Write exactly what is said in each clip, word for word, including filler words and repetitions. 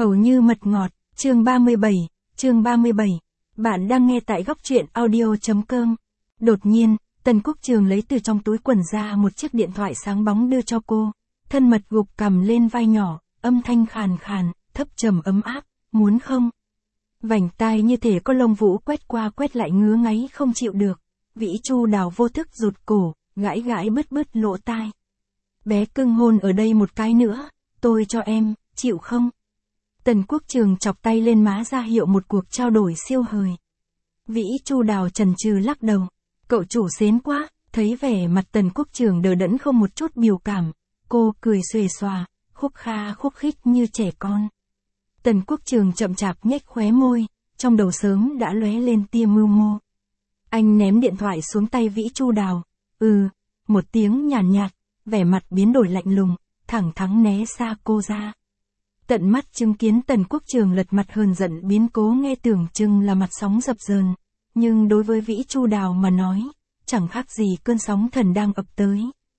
Hầu như mật ngọt, chương ba mươi bảy, chương ba mươi bảy. Bạn đang nghe tại góc truyện audio.com. Đột nhiên, Tần Quốc Trường lấy từ trong túi quần ra một chiếc điện thoại sáng bóng đưa cho cô. Thân mật gục cằm lên vai nhỏ, âm thanh khàn khàn, thấp trầm ấm áp, muốn không? Vành tai như thể có lông vũ quét qua quét lại ngứa ngáy không chịu được. Vĩ Chu Đào vô thức rụt cổ, gãi gãi bứt bứt lỗ tai. Bé cưng hôn ở đây một cái nữa, tôi cho em, chịu không? Tần Quốc Trường chọc tay lên má ra hiệu một cuộc trao đổi siêu hời. Vĩ Chu Đào chần chừ lắc đầu. Cậu chủ xến quá, thấy vẻ mặt Tần Quốc Trường đờ đẫn không một chút biểu cảm. Cô cười xuề xòa, khúc kha khúc khích như trẻ con. Tần Quốc Trường chậm chạp nhếch khóe môi, trong đầu sớm đã lóe lên tia mưu mô. Anh ném điện thoại xuống tay Vĩ Chu Đào. Ừ, một tiếng nhàn nhạt, nhạt, vẻ mặt biến đổi lạnh lùng, thẳng thắn né xa cô ra. Tận mắt chứng kiến Tần Quốc Trường lật mặt hờn giận biến cố nghe tưởng chừng là mặt sóng dập dờn, nhưng đối với Vĩ Chu Đào mà nói, chẳng khác gì cơn sóng thần đang ập tới.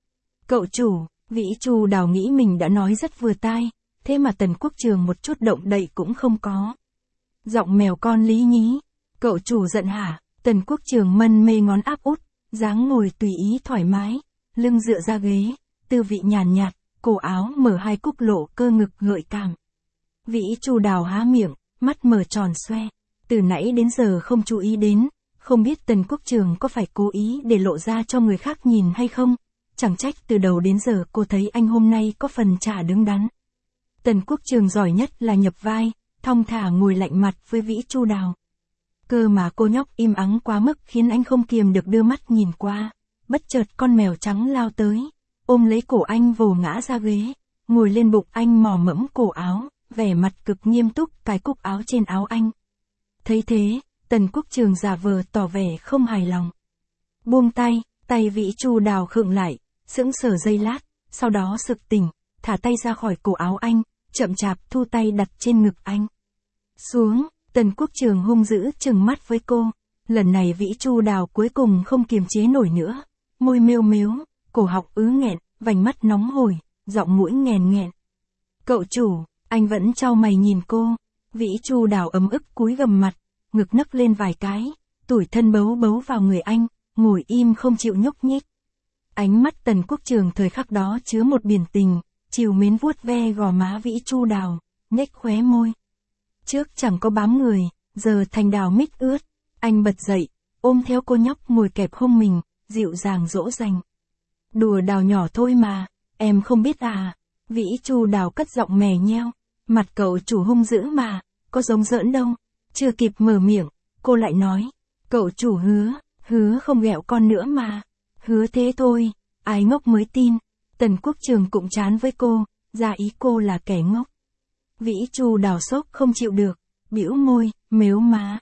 Cậu chủ, Vĩ Chu Đào nghĩ mình đã nói rất vừa tai, thế mà Tần Quốc Trường một chút động đậy cũng không có. Giọng mèo con lý nhí, cậu chủ giận hả? Tần Quốc Trường mân mê ngón áp út, dáng ngồi tùy ý thoải mái, lưng dựa ra ghế, tư vị nhàn nhạt, cổ áo mở hai cúc lộ cơ ngực gợi cảm. Vĩ Chu Đào há miệng, mắt mở tròn xoe, từ nãy đến giờ không chú ý đến, không biết Tần Quốc Trường có phải cố ý để lộ ra cho người khác nhìn hay không, chẳng trách từ đầu đến giờ cô thấy anh hôm nay có phần chả đứng đắn. Tần Quốc Trường giỏi nhất là nhập vai, thong thả ngồi lạnh mặt với Vĩ Chu Đào. Cơ mà cô nhóc im ắng quá mức khiến anh không kiềm được đưa mắt nhìn qua, bất chợt con mèo trắng lao tới, ôm lấy cổ anh vồ ngã ra ghế, ngồi lên bụng anh mò mẫm cổ áo, vẻ mặt cực nghiêm túc cài cúc áo trên áo anh. Thấy thế, Tần Quốc Trường giả vờ tỏ vẻ không hài lòng. Buông tay, tay Vĩ Chu Đào khựng lại, sững sờ giây lát, sau đó sực tỉnh, thả tay ra khỏi cổ áo anh, chậm chạp thu tay đặt trên ngực anh. Xuống, Tần Quốc Trường hung dữ trừng mắt với cô, lần này Vĩ Chu Đào cuối cùng không kiềm chế nổi nữa, môi mêu mếu, cổ họng ứ nghẹn, vành mắt nóng hổi, giọng mũi nghèn nghẹn. Cậu chủ, anh vẫn trao mày nhìn cô. Vĩ Chu Đào ấm ức cúi gầm mặt, ngực nấc lên vài cái, tủi thân bấu bấu vào người anh, ngồi im không chịu nhúc nhích. Ánh mắt Tần Quốc Trường thời khắc đó chứa một biển tình, trìu mến vuốt ve gò má Vĩ Chu Đào, nhếch khóe môi. Trước chẳng có bám người, giờ thành đào mít ướt. Anh bật dậy, ôm theo cô nhóc ngồi kẹp hông mình, dịu dàng dỗ dành. Đùa Đào nhỏ thôi mà, em không biết à. Vĩ Chu Đào cất giọng mè nheo. Mặt cậu chủ hung dữ mà, có giống giỡn đâu. Chưa kịp mở miệng, cô lại nói. Cậu chủ hứa, hứa không ghẹo con nữa mà. Hứa thế thôi, ai ngốc mới tin. Tần Quốc Trường cũng chán với cô, ra ý cô là kẻ ngốc. Vĩ Chu Đào sốc không chịu được, bĩu môi, mếu má.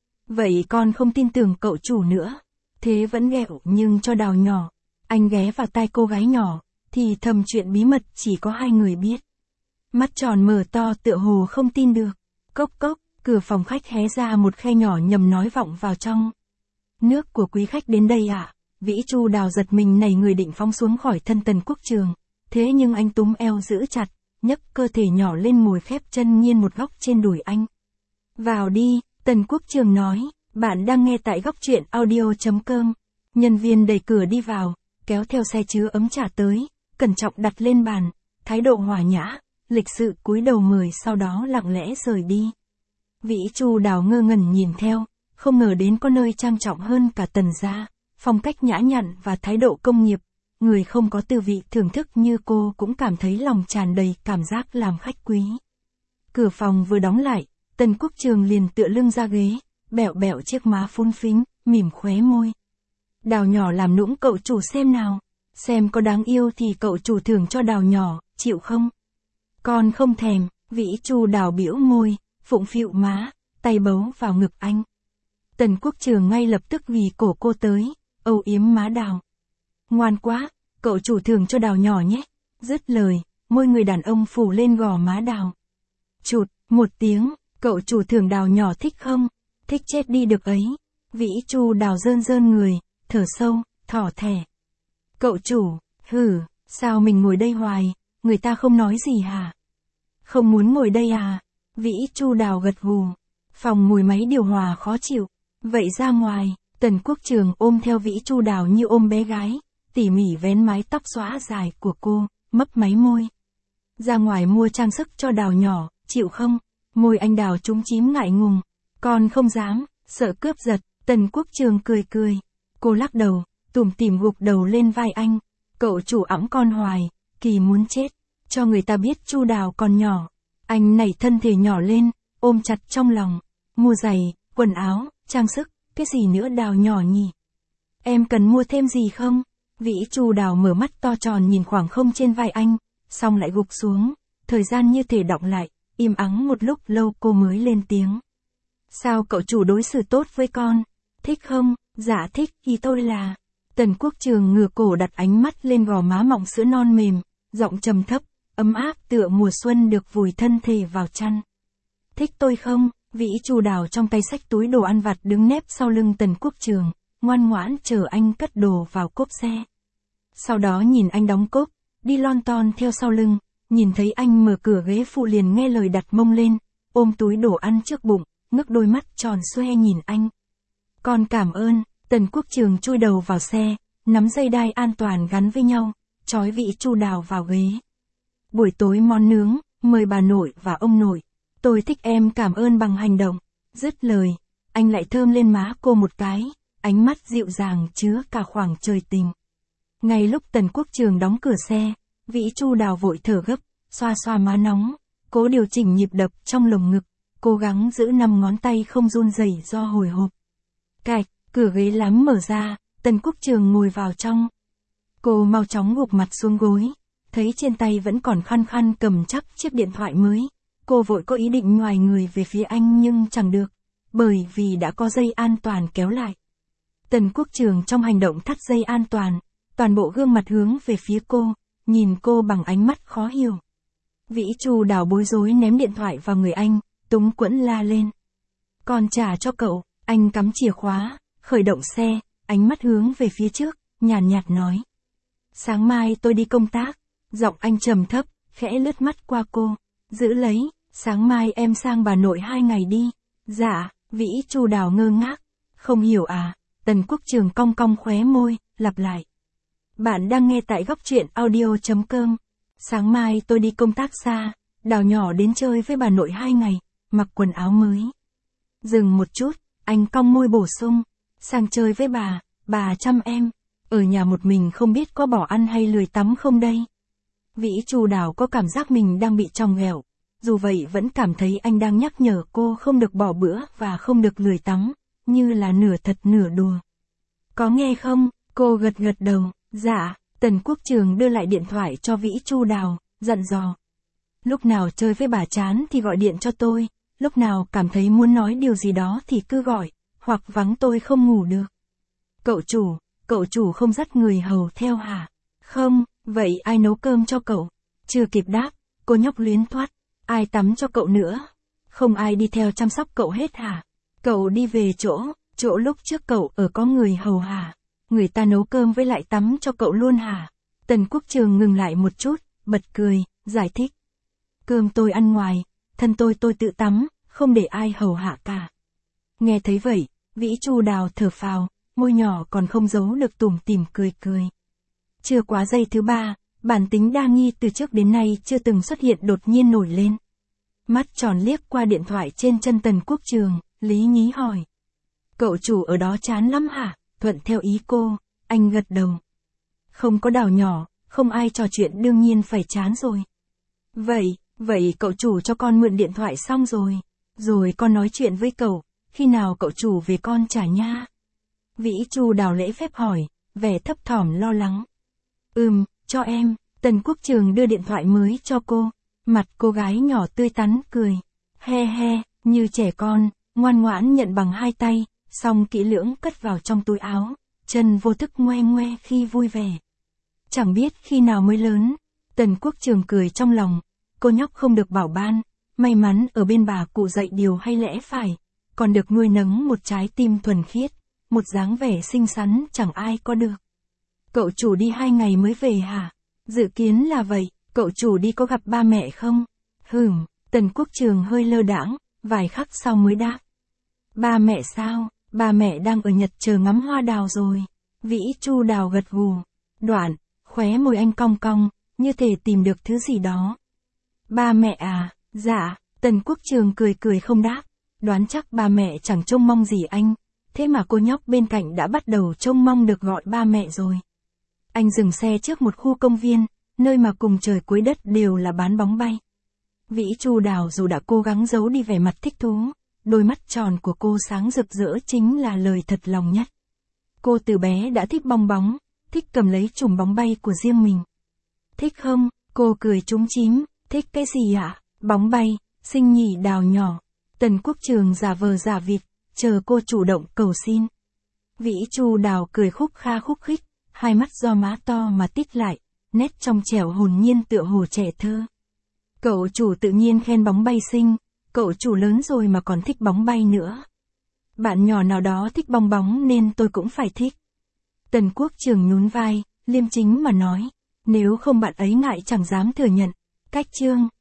Vậy con không tin tưởng cậu chủ nữa. Thế vẫn ghẹo nhưng cho Đào nhỏ. Anh ghé vào tai cô gái nhỏ, thì thầm chuyện bí mật chỉ có hai người biết. Mắt tròn mở to tựa hồ không tin được. Cốc cốc, cửa phòng khách hé ra một khe nhỏ nhầm nói vọng vào trong. Nước của quý khách đến đây ạ. À? Vĩ Chu Đào giật mình nảy người định phóng xuống khỏi thân Tần Quốc Trường. Thế nhưng anh túm eo giữ chặt, nhấc cơ thể nhỏ lên ngồi khép chân nghiêng một góc trên đùi anh. Vào đi, Tần Quốc Trường nói. Bạn đang nghe tại góc truyện audio.com. Nhân viên đẩy cửa đi vào, kéo theo xe chứa ấm trà tới, cẩn trọng đặt lên bàn, thái độ hòa nhã, lịch sự cúi đầu mời sau đó lặng lẽ rời đi. Vĩ Chu Đào ngơ ngẩn nhìn theo, không ngờ đến có nơi trang trọng hơn cả Tần gia, phong cách nhã nhặn và thái độ công nghiệp, người không có tư vị thưởng thức như cô cũng cảm thấy lòng tràn đầy cảm giác làm khách quý. Cửa phòng vừa đóng lại, Tần Quốc Trường liền tựa lưng ra ghế, bẹo bẹo chiếc má phun phính, mỉm khóe môi. Đào nhỏ làm nũng cậu chủ xem nào, xem có đáng yêu thì cậu chủ thưởng cho Đào nhỏ, chịu không? Con không thèm. Vĩ Chu Đào bĩu môi, phụng phịu má, tay bấu vào ngực anh. Tần Quốc Trường ngay lập tức ghì cổ cô tới, âu yếm má Đào. Ngoan quá, cậu chủ thưởng cho Đào nhỏ nhé. Dứt lời, môi người đàn ông phủ lên gò má Đào. Chụt, một tiếng, cậu chủ thưởng Đào nhỏ thích không? Thích chết đi được ấy. Vĩ Chu Đào rơn rơn người, thở sâu, thỏ thẻ. Cậu chủ, hử, sao mình ngồi đây hoài, người ta không nói gì hả? Không muốn ngồi đây à? Vĩ Chu Đào gật gù. Phòng mùi máy điều hòa khó chịu. Vậy ra ngoài, Tần Quốc Trường ôm theo Vĩ Chu Đào như ôm bé gái, tỉ mỉ vén mái tóc xõa dài của cô, mấp máy môi. Ra ngoài mua trang sức cho Đào nhỏ, chịu không? Môi anh Đào trúng chím ngại ngùng. Con không dám, sợ cướp giật. Tần Quốc Trường cười cười. Cô lắc đầu, tủm tỉm gục đầu lên vai anh. Cậu chủ ẵm con hoài, kỳ muốn chết. Cho người ta biết Chu Đào còn nhỏ. Anh nảy thân thể nhỏ lên, ôm chặt trong lòng. Mua giày, quần áo, trang sức, cái gì nữa Đào nhỏ nhỉ? Em cần mua thêm gì không? Vĩ Chu Đào mở mắt to tròn nhìn khoảng không trên vai anh, xong lại gục xuống. Thời gian như thể đọng lại, im ắng một lúc lâu cô mới lên tiếng. Sao cậu chủ đối xử tốt với con? Thích không? Dạ thích, ý tôi là... Tần Quốc Trường ngửa cổ đặt ánh mắt lên gò má mọng sữa non mềm, giọng trầm thấp, ấm áp tựa mùa xuân được vùi thân thể vào chăn. Thích tôi không? Vĩ Chu Đào trong tay xách túi đồ ăn vặt đứng nép sau lưng Tần Quốc Trường, ngoan ngoãn chờ anh cất đồ vào cốp xe. Sau đó nhìn anh đóng cốp, đi lon ton theo sau lưng, nhìn thấy anh mở cửa ghế phụ liền nghe lời đặt mông lên, ôm túi đồ ăn trước bụng, ngước đôi mắt tròn xoe nhìn anh. Con cảm ơn. Tần Quốc Trường chui đầu vào xe, nắm dây đai an toàn gắn với nhau, trói Vĩ Chu Đào vào ghế. Buổi tối món nướng, mời bà nội và ông nội. Tôi thích em cảm ơn bằng hành động. Dứt lời, anh lại thơm lên má cô một cái, ánh mắt dịu dàng chứa cả khoảng trời tình. Ngay lúc Tần Quốc Trường đóng cửa xe, Vĩ Chu Đào vội thở gấp, xoa xoa má nóng, cố điều chỉnh nhịp đập trong lồng ngực, cố gắng giữ năm ngón tay không run rẩy do hồi hộp. Cạch, cửa ghế lắm mở ra, Tần Quốc Trường ngồi vào trong. Cô mau chóng gục mặt xuống gối, thấy trên tay vẫn còn khăn khăn cầm chắc chiếc điện thoại mới. Cô vội có ý định ngoài người về phía anh nhưng chẳng được, bởi vì đã có dây an toàn kéo lại. Tần Quốc Trường trong hành động thắt dây an toàn, toàn bộ gương mặt hướng về phía cô, nhìn cô bằng ánh mắt khó hiểu. Vĩ Chu Đào bối rối ném điện thoại vào người anh, túng quẫn la lên. Còn trả cho cậu, anh cắm chìa khóa, khởi động xe, ánh mắt hướng về phía trước, nhàn nhạt, nhạt nói. Sáng mai tôi đi công tác, giọng anh trầm thấp, khẽ lướt mắt qua cô, giữ lấy, sáng mai em sang bà nội hai ngày đi. Dạ, Vĩ Chu Đào ngơ ngác, không hiểu à, Tần Quốc Trường cong cong khóe môi, lặp lại. Bạn đang nghe tại góc truyện audio chấm com. Sáng mai tôi đi công tác xa, Đào nhỏ đến chơi với bà nội hai ngày, mặc quần áo mới. Dừng một chút, anh cong môi bổ sung, sang chơi với bà, bà chăm em, ở nhà một mình không biết có bỏ ăn hay lười tắm không đây. Vĩ Chu Đào có cảm giác mình đang bị tròng ghẹo, dù vậy vẫn cảm thấy anh đang nhắc nhở cô không được bỏ bữa và không được lười tắm, như là nửa thật nửa đùa. Có nghe không? Cô gật gật đầu, dạ. Tần Quốc Trường đưa lại điện thoại cho Vĩ Chu Đào, dặn dò. Lúc nào chơi với bà chán thì gọi điện cho tôi, lúc nào cảm thấy muốn nói điều gì đó thì cứ gọi, hoặc vắng tôi không ngủ được. Cậu chủ, cậu chủ không dắt người hầu theo hả? Không, vậy ai nấu cơm cho cậu? Chưa kịp đáp, cô nhóc luyến thoát. Ai tắm cho cậu nữa? Không ai đi theo chăm sóc cậu hết hả? Cậu đi về chỗ, chỗ lúc trước cậu ở có người hầu hả? Người ta nấu cơm với lại tắm cho cậu luôn hả? Tần Quốc Trường ngừng lại một chút, bật cười, giải thích. Cơm tôi ăn ngoài, thân tôi tôi tự tắm, không để ai hầu hạ cả. Nghe thấy vậy, Vĩ Chu Đào thở phào, môi nhỏ còn không giấu được tủm tỉm cười cười. Chưa quá giây thứ ba, bản tính đa nghi từ trước đến nay chưa từng xuất hiện đột nhiên nổi lên. Mắt tròn liếc qua điện thoại trên chân Tần Quốc Trường, lý nhí hỏi. Cậu chủ ở đó chán lắm hả? Thuận theo ý cô, anh gật đầu. Không có Đào nhỏ, không ai trò chuyện đương nhiên phải chán rồi. Vậy, vậy cậu chủ cho con mượn điện thoại xong rồi. Rồi con nói chuyện với cậu, khi nào cậu chủ về con trả nha. Vĩ Chu Đào lễ phép hỏi, vẻ thấp thỏm lo lắng. Ừm, cho em. Tần Quốc Trường đưa điện thoại mới cho cô. Mặt cô gái nhỏ tươi tắn cười. He he, như trẻ con, ngoan ngoãn nhận bằng hai tay, xong kỹ lưỡng cất vào trong túi áo, chân vô thức ngoe ngoe khi vui vẻ. Chẳng biết khi nào mới lớn. Tần Quốc Trường cười trong lòng, cô nhóc không được bảo ban, may mắn ở bên bà cụ dạy điều hay lẽ phải, còn được nuôi nấng một trái tim thuần khiết, một dáng vẻ xinh xắn chẳng ai có được. Cậu chủ đi hai ngày mới về hả? Dự kiến là vậy, cậu chủ đi có gặp ba mẹ không? Hừm, Tần Quốc Trường hơi lơ đãng, vài khắc sau mới đáp. Ba mẹ sao, ba mẹ đang ở Nhật chờ ngắm hoa đào rồi. Vĩ Chu Đào gật gù. Đoạn, khóe môi anh cong cong, như thể tìm được thứ gì đó. Ba mẹ à, dạ, Tần Quốc Trường cười cười không đáp. Đoán chắc ba mẹ chẳng trông mong gì anh. Thế mà cô nhóc bên cạnh đã bắt đầu trông mong được gọi ba mẹ rồi. Anh dừng xe trước một khu công viên, nơi mà cùng trời cuối đất đều là bán bóng bay. Vĩ Chu Đào dù đã cố gắng giấu đi vẻ mặt thích thú, đôi mắt tròn của cô sáng rực rỡ chính là lời thật lòng nhất. Cô từ bé đã thích bong bóng, thích cầm lấy chùm bóng bay của riêng mình. Thích không? Cô cười trúng chím, thích cái gì ạ? À? Bóng bay, xinh nhỉ Đào nhỏ. Tần Quốc Trường giả vờ giả vịt, chờ cô chủ động cầu xin. Vĩ Chu Đào cười khúc kha khúc khích, hai mắt do má to mà tít lại, nét trong trẻo hồn nhiên tựa hồ trẻ thơ. Cậu chủ tự nhiên khen bóng bay xinh, cậu chủ lớn rồi mà còn thích bóng bay nữa. Bạn nhỏ nào đó thích bong bóng nên tôi cũng phải thích. Tần Quốc Trường nhún vai, liêm chính mà nói, nếu không bạn ấy ngại chẳng dám thừa nhận. Cách chương